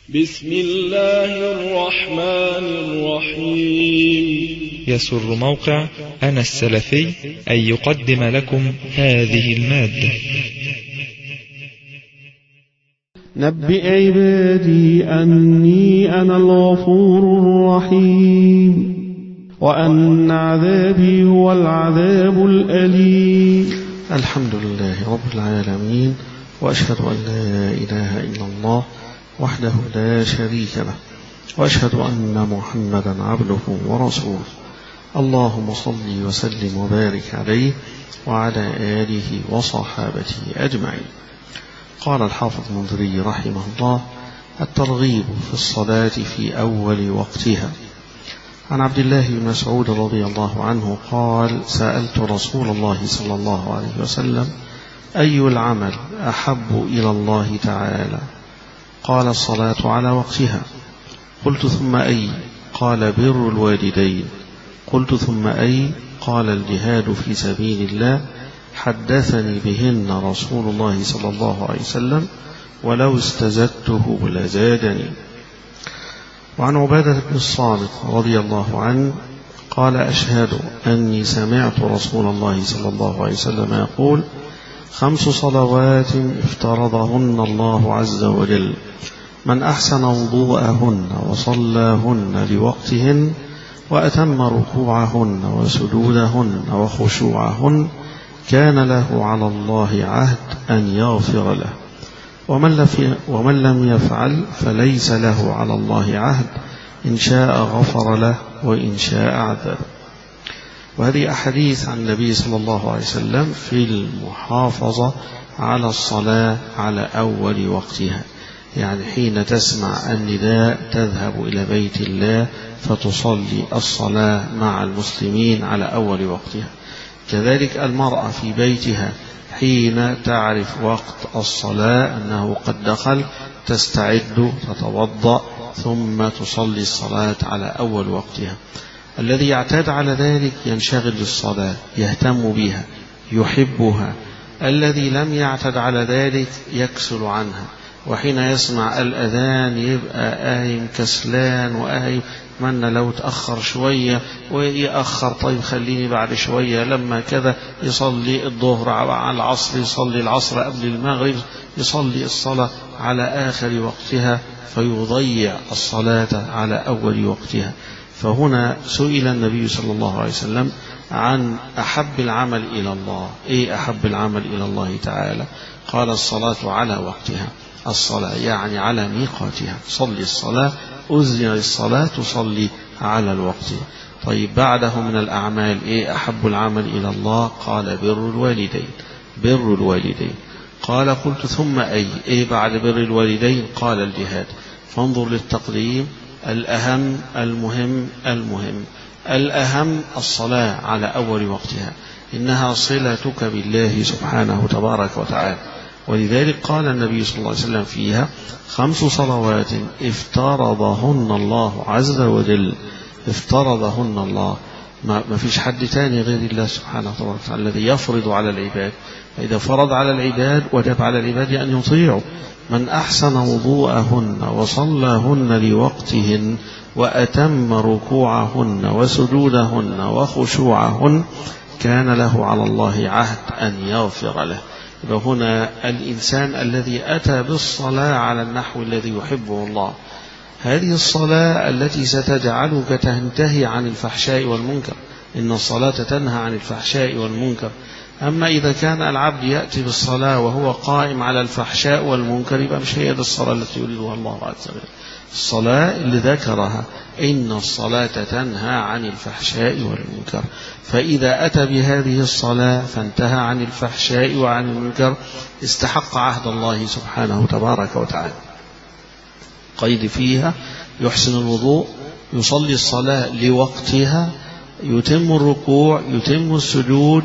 بسم الله الرحمن الرحيم. يسر موقع أنا السلفي أن يقدم لكم هذه المادة. نبئ عبادي أني أنا الغفور الرحيم وأن عذابي هو العذاب الأليم. الحمد لله رب العالمين، وأشهد أن لا إله إلا الله وحده لا شريك له، وأشهد أن محمدا عبده ورسوله. اللهم صل وسلم وبارك عليه وعلى آله وصحابته أجمعين. قال الحافظ المنذري رحمه الله: الترغيب في الصلاة في أول وقتها. عن عبد الله بن مسعود رضي الله عنه قال: سألت رسول الله صلى الله عليه وسلم: أي العمل أحب إلى الله تعالى؟ قال: الصلاة على وقتها. قلت: ثم أي؟ قال: بر الوالدين. قلت: ثم أي؟ قال: الجهاد في سبيل الله. حدثني بهن رسول الله صلى الله عليه وسلم، ولو استزدته لزادني. وعن عبادة بن الصامت رضي الله عنه قال: أشهد أني سمعت رسول الله صلى الله عليه وسلم يقول: 5 صلوات افترضهن الله عز وجل، من أحسن وضوءهن وصلاهن لوقتهن وأتم ركوعهن وسجودهن وخشوعهن كان له على الله عهد أن يغفر له، ومن لم يفعل فليس له على الله عهد، إن شاء غفر له وإن شاء عذب. وهذه أحاديث عن النبي صلى الله عليه وسلم في المحافظة على الصلاة على أول وقتها، يعني حين تسمع النداء تذهب إلى بيت الله فتصلي الصلاة مع المسلمين على أول وقتها. كذلك المرأة في بيتها حين تعرف وقت الصلاة أنه قد دخل تستعد تتوضأ ثم تصلي الصلاة على أول وقتها. الذي يعتاد على ذلك ينشغل بالصلاة، يهتم بها، يحبها. الذي لم يعتد على ذلك يكسل عنها، وحين يسمع الأذان يبقى قايم كسلان وقايم أتمنى لو تأخر شوية ويأخر، طيب خليني بعد شوية لما كذا يصلي الظهر على العصر، يصلي العصر قبل المغرب، يصلي الصلاة على آخر وقتها فيضيع الصلاة على أول وقتها. فهنا سئل النبي صلى الله عليه وسلم عن أحب العمل إلى الله. إيه أحب العمل إلى الله تعالى؟ قال: الصلاة على وقتها. الصلاة يعني على ميقاتها، صلي الصلاة، أذن للصلاة تصلي على الوقت. طيب بعده من الأعمال إيه أحب العمل إلى الله؟ قال: بر الوالدين. بر الوالدين. قال: قلت: ثم أي؟ إيه بعد بر الوالدين؟ قال: الجهاد. فانظر للتقديم، الأهم المهم. الأهم الصلاة على أول وقتها، إنها صلتك بالله سبحانه تبارك وتعالى. ولذلك قال النبي صلى الله عليه وسلم فيها: 5 صلوات افترضهن الله عز وجل. افترضهن الله، ما فيش حد تاني غير الله سبحانه وتعالى الذي يفرض على العباد. فإذا فرض على العباد وجب على العباد أن يطيعوا. من أحسن وضوءهن وصلاهن لوقتهن وأتم ركوعهن وسجودهن وخشوعهن كان له على الله عهد أن يغفر له. فهنا الإنسان الذي أتى بالصلاة على النحو الذي يحبه الله، هذه الصلاة التي ستجعلك تنتهي عن الفحشاء والمنكر. إن الصلاة تنهى عن الفحشاء والمنكر. أما إذا كان العبد يأتي بالصلاة وهو قائم على الفحشاء والمنكر يبقى مش هي الصلاة التي يريدها الله عز وجل. الصلاة اللي ذكرها إن الصلاة تنهى عن الفحشاء والمنكر، فإذا أتى بهذه الصلاة فانتهى عن الفحشاء وعن المنكر استحق عهد الله سبحانه تبارك وتعالى. قيد فيها: يحسن الوضوء، يصلي الصلاة لوقتها، يتم الركوع، يتم السجود،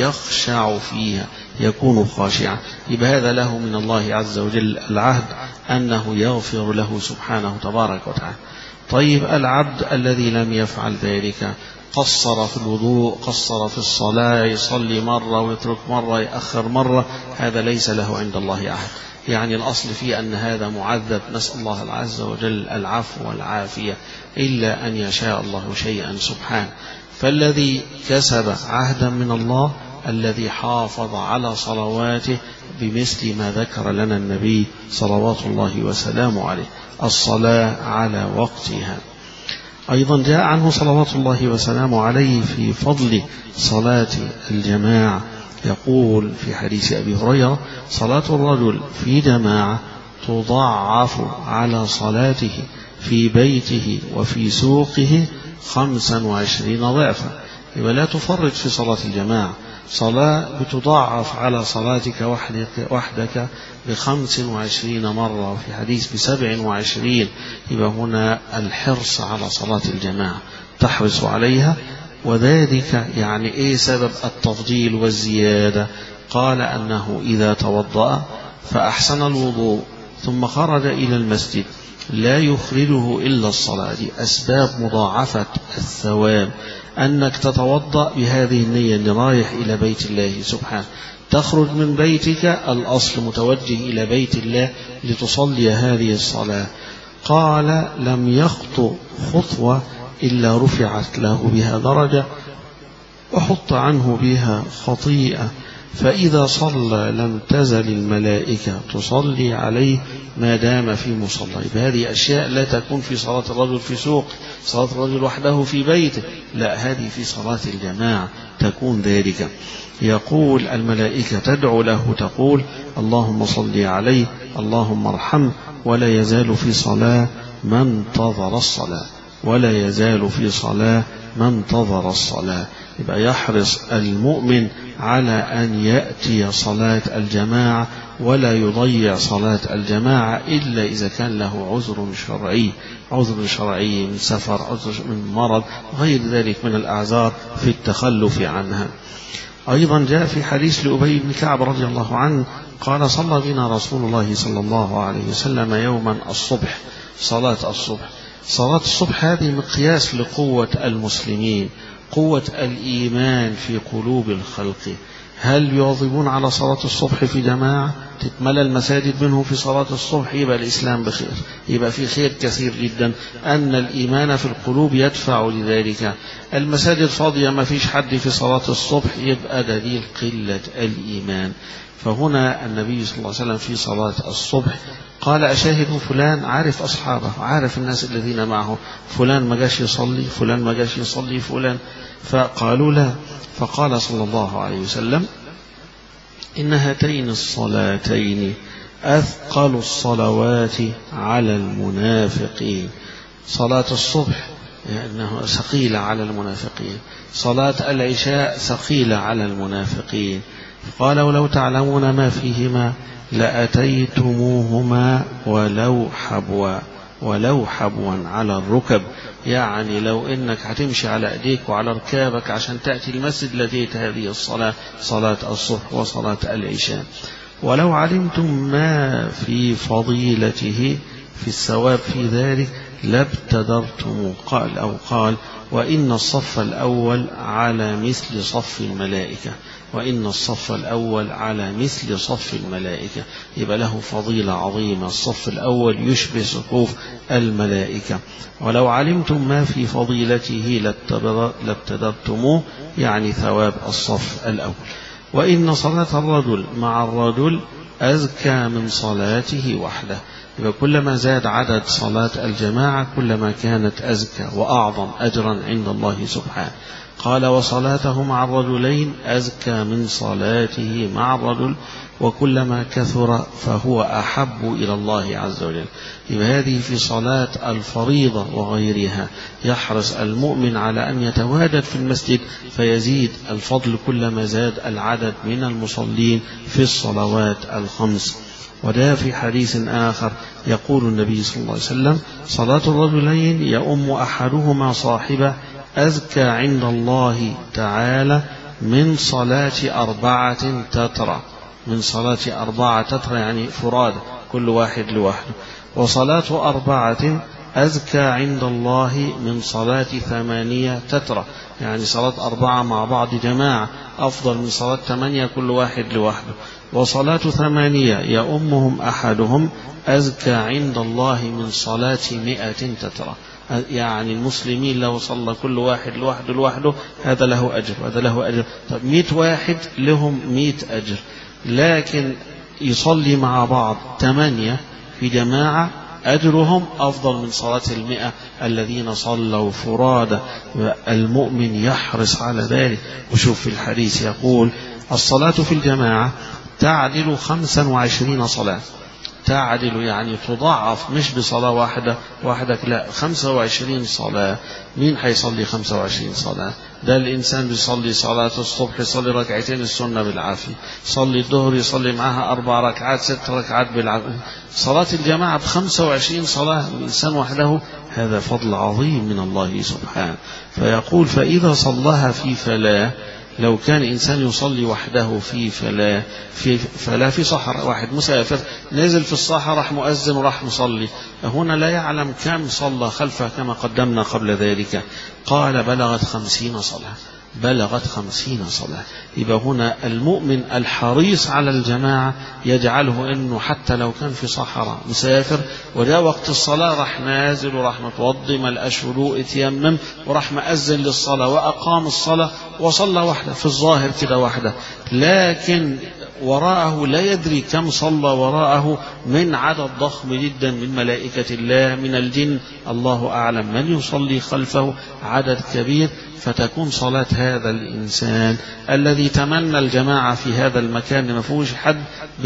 يخشع فيها، يكون خاشعا. يبقى هذا له من الله عز وجل العهد أنه يغفر له سبحانه تبارك وتعالى. طيب العبد الذي لم يفعل ذلك، قصر في الوضوء، قصر في الصلاة، يصلي مرة ويترك مرة، يأخر مرة، هذا ليس له عند الله أحد. يعني الأصل فيه أن هذا معذب، نسأل الله عز وجل العفو والعافية، إلا أن يشاء الله شيئا سبحانه. فالذي كسب عهدا من الله الذي حافظ على صلواته بمثل ما ذكر لنا النبي صلوات الله وسلامه عليه، الصلاة على وقتها. أيضا جاء عنه صلوات الله وسلامه عليه في فضل صلاة الجماعة، يقول في حديث أبي هريرة: صلاة الرجل في جماعة تضاعف على صلاته في بيته وفي سوقه 25 ضعفا. يبقى لا تفرط في صلاة الجماعة، صلاة بتضاعف على صلاتك وحدك ب25 مرة، وفي حديث ب27. يبقى هنا الحرص على صلاة الجماعة، تحرص عليها. وذلك يعني إيه سبب التفضيل والزيادة؟ قال أنه إذا توضأ فأحسن الوضوء ثم خرج إلى المسجد لا يخرجه إلا الصلاة، دي أسباب مضاعفة الثواب، أنك تتوضأ بهذه النية أن رايح إلى بيت الله سبحانه، تخرج من بيتك الأصل متوجه إلى بيت الله لتصلي هذه الصلاة. قال: لم يخطو خطوة إلا رفعت له بها درجة وحط عنه بها خطيئة، فإذا صلى لم تزل الملائكة تصلي عليه ما دام في مصلى. هذه أشياء لا تكون في صلاة الرجل في سوق، صلاة الرجل وحده في بيته، لا، هذه في صلاة الجماعة تكون ذلك. يقول الملائكة تدعو له تقول: اللهم صل عليه، اللهم ارحمه، ولا يزال في صلاة من انتظر الصلاة، ولا يزال في صلاة من انتظر الصلاة. يبقى يحرص المؤمن على أن يأتي صلاة الجماعة ولا يضيع صلاة الجماعة إلا إذا كان له عذر شرعي، عذر شرعي من سفر، عذر من مرض، غير ذلك من الأعذار في التخلف عنها. أيضا جاء في حديث لأبي بن كعب رضي الله عنه قال: صلى بنا رسول الله صلى الله عليه وسلم يوما الصبح، صلاة الصبح. صلاة الصبح هذه مقياس لقوة المسلمين، قوة الإيمان في قلوب الخلق. هل يواظبون على صلاة الصبح في جماعة؟ تتملى المساجد منه في صلاة الصبح، يبقى الإسلام بخير، يبقى في خير كثير جدا، أن الإيمان في القلوب يدفع لذلك. المساجد فاضية ما فيش حد في صلاة الصبح، يبقى دليل قلة الإيمان. فهنا النبي صلى الله عليه وسلم في صلاة الصبح قال: أشاهد فلان؟ عارف أصحابه، عارف الناس الذين معه، فلان ما جاش يصلي، فلان ما جاش يصلي، فلان. فقالوا لا. فقال صلى الله عليه وسلم: إن هاتين الصلاتين أثقل الصلوات على المنافقين. صلاة الصبح لأنه ثقيلة على المنافقين، صلاة العشاء ثقيلة على المنافقين. قال: ولو تعلمون ما فيهما لأتيتموهما ولو حبوا على الركب. يعني لو إنك هتمشي على أيديك وعلى ركابك عشان تأتي المسجد لديت هذه الصلاة، صلاة الصبح وصلاة العشاء. ولو علمتم ما في فضيلته في الثواب في ذلك لابتدرتم. قال: وإن الصف الأول على مثل صف الملائكة، وإن الصف الأول على مثل صف الملائكة. يبقى له فضيلة عظيمة، الصف الأول يشبه صفوف الملائكة. ولو علمتم ما في فضيلته لابتدرتموه، يعني ثواب الصف الأول. وإن صلاة الرجل مع الرجل أزكى من صلاته وحده. يبقى كلما زاد عدد صلاة الجماعة كلما كانت أزكى وأعظم أجرا عند الله سبحانه. قال: وصلاته مع الرجلين أزكى من صلاته مع الرجل، وكلما كثر فهو أحب إلى الله عز وجل. يبقى هذه في صلاة الفريضة وغيرها، يحرص المؤمن على أن يتواجد في المسجد فيزيد الفضل كلما زاد العدد من المصلين في الصلوات الخمس. وده في حديث آخر يقول النبي صلى الله عليه وسلم: صلاة الرجلين يؤم أحدهما صاحبه أزكى عند الله تعالى من صلاة 4 تترى. من صلاة 4 تترى يعني فرادى، كل واحد لوحده. وصلاة 4 أزكى عند الله من صلاة 8 تترى، يعني صلاة 4 مع بعض جماعة أفضل من صلاة 8 كل واحد لوحده. وصلاة 8 يؤمهم أحدهم أزكى عند الله من صلاة 100 تترى، يعني المسلمين لو صلى كل واحد لوحده هذا له أجر وهذا له أجر. طب 100 واحد لهم 100 أجر، لكن يصلي مع بعض 8 في جماعة أجرهم أفضل من صلاة 100 الذين صلوا فرادى. المؤمن يحرص على ذلك. وشوف في الحديث يقول الصلاة في الجماعة تعدل 25 صلاة، تعدل يعني تضاعف، مش بصلاة واحدة وحدك، لا 25 صلاة. مين حيصلي 25 صلاة؟ ده الإنسان بيصلي صلاة الصبح يصلي 2 ركعتين السنة بالعافية، يصلي الظهر يصلي معها 4 ركعات 6 ركعات بالعافية. صلاة الجماعة ب25 صلاة الإنسان وحده، هذا فضل عظيم من الله سبحانه. فيقول فإذا صلىها في فلاة، لو كان إنسان يصلي وحده في فلا في صحراء، واحد مسافر نزل في الصحراء راح مؤذن وراح مصلي، هنا لا يعلم كم صلى خلفه كما قدمنا قبل ذلك، قال بلغت 50 صلاة، بلغت 50 صلاة. يبقى هنا المؤمن الحريص على الجماعة يجعله أنه حتى لو كان في صحراء مسافر وجاء وقت الصلاة راح نازل وراح متوضي ملقاش وضوء اتيمم وراح مأذن للصلاة وأقام الصلاة وصلى وحده، في الظاهر كده وحده، لكن وراءه لا يدري كم صلى وراءه من عدد ضخم جدا من ملائكة الله من الجن، الله أعلم من يصلي خلفه عدد كبير. فتكون صلاة هذا الإنسان الذي تمنى الجماعة في هذا المكان ما فيهوش حد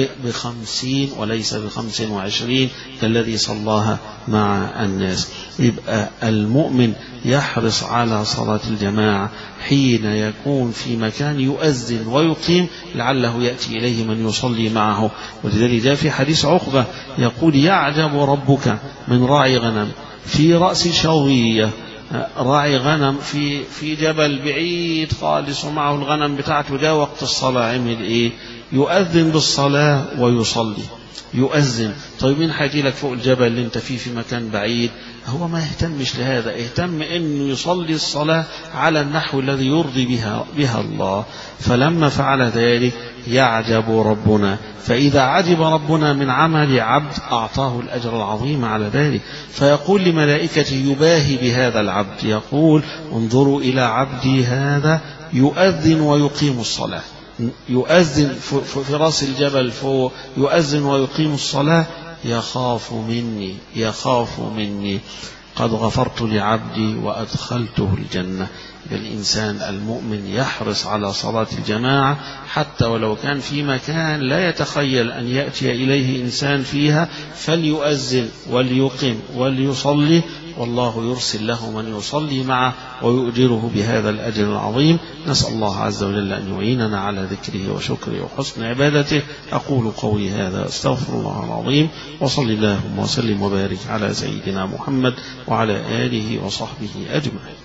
ب50 وليس ب25 كالذي صلاها مع الناس. يبقى المؤمن يحرص على صلاة الجماعة حين يكون في مكان يؤذن ويقيم لعله يأتي إليه من يصلي معه. ولذلك جاء في حديث عقبة يقول يعجب ربك من راعي غنم في رأس شوية، راعي غنم في جبل بعيد خالص ومعه الغنم بتاعته، جاء وقت الصلاة عمل ايه؟ يؤذن بالصلاة ويصلي، يؤذن. طيب مين حيجي لك فوق الجبل اللي انت فيه في مكان بعيد؟ هو ما يهتمش لهذا، اهتم انه يصلي الصلاة على النحو الذي يرضي بها الله. فلما فعل ذلك يعجب ربنا، فإذا عجب ربنا من عمل عبد أعطاه الأجر العظيم على ذلك، فيقول لملائكته يباهي بهذا العبد، يقول انظروا إلى عبدي هذا يؤذن ويقيم الصلاة، يؤذن في رأس الجبل فوق، يؤذن ويقيم الصلاة، يخاف مني قد غفرت لعبدي وأدخلته الجنة. الإنسان المؤمن يحرص على صلاة الجماعة حتى ولو كان في مكان لا يتخيل أن يأتي إليه إنسان فيها، فليؤذن وليقم وليصلي، والله يرسل له من يصلي معه ويؤجره بهذا الأجر العظيم. نسأل الله عز وجل أن يعيننا على ذكره وشكره وحسن عبادته. أقول قولي هذا أستغفر الله العظيم، وصل اللهم وسلم وبارك على سيدنا محمد وعلى آله وصحبه أجمعين.